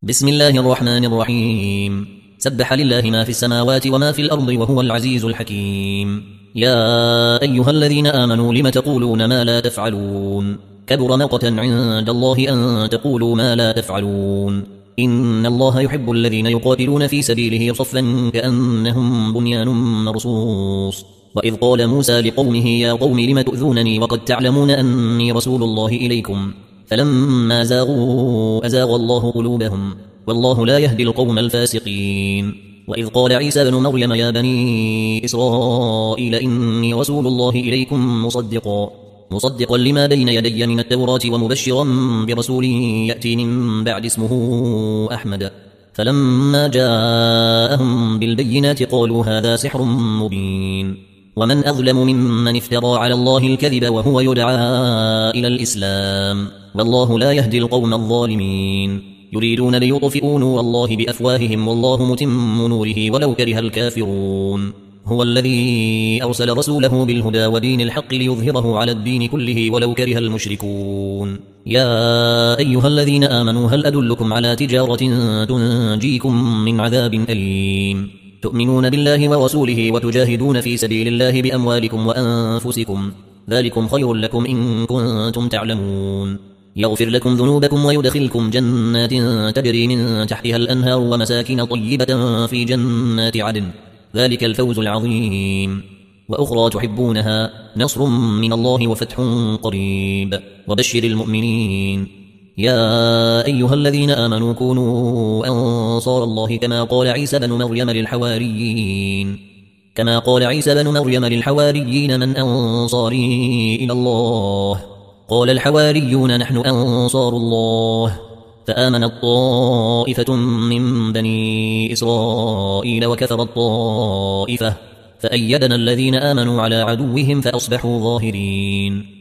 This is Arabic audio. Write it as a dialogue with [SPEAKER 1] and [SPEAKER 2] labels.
[SPEAKER 1] بسم الله الرحمن الرحيم. سبح لله ما في السماوات وما في الأرض وهو العزيز الحكيم. يا أيها الذين آمنوا لم تقولون ما لا تفعلون؟ كبر مقتا عند الله أن تقولوا ما لا تفعلون. إن الله يحب الذين يقاتلون في سبيله صفا كأنهم بنيان مرصوص. وإذ قال موسى لقومه يا قوم لم تؤذونني وقد تعلمون أني رسول الله إليكم فلما زاغوا أزاغ الله قلوبهم والله لا يهدي القوم الفاسقين. وإذ قال عيسى بن مريم يا بني إسرائيل إني رسول الله إليكم مصدقا لما بين يدي من التوراة ومبشرا برسول يأتي من بعد اسمه أحمد. فلما جاءهم بالبينات قالوا هذا سحر مبين. ومن أظلم ممن افترى على الله الكذب وهو يدعى إلى الإسلام والله لا يهدي القوم الظالمين. يريدون ليطفئوا نور الله بأفواههم والله متم نوره ولو كره الكافرون. هو الذي أرسل رسوله بالهدى ودين الحق ليظهره على الدين كله ولو كره المشركون. يا أيها الذين آمنوا هل أدلكم على تجارة تنجيكم من عذاب أليم؟ تؤمنون بالله ورسوله وتجاهدون في سبيل الله بأموالكم وأنفسكم ذلكم خير لكم إن كنتم تعلمون. يغفر لكم ذنوبكم ويدخلكم جنات تجري من تحتها الأنهار ومساكن طيبة في جنات عدن ذلك الفوز العظيم. وأخرى تحبونها نصر من الله وفتح قريب وبشر المؤمنين. يا أيها الذين آمنوا كونوا أنصار الله كما قال عيسى بن مريم للحواريين من أنصاري إلى الله؟ قال الحواريون نحن أنصار الله. فآمنت طائفة من بني إسرائيل وكفرت طائفة فأيدنا الذين آمنوا على عدوهم فأصبحوا ظاهرين.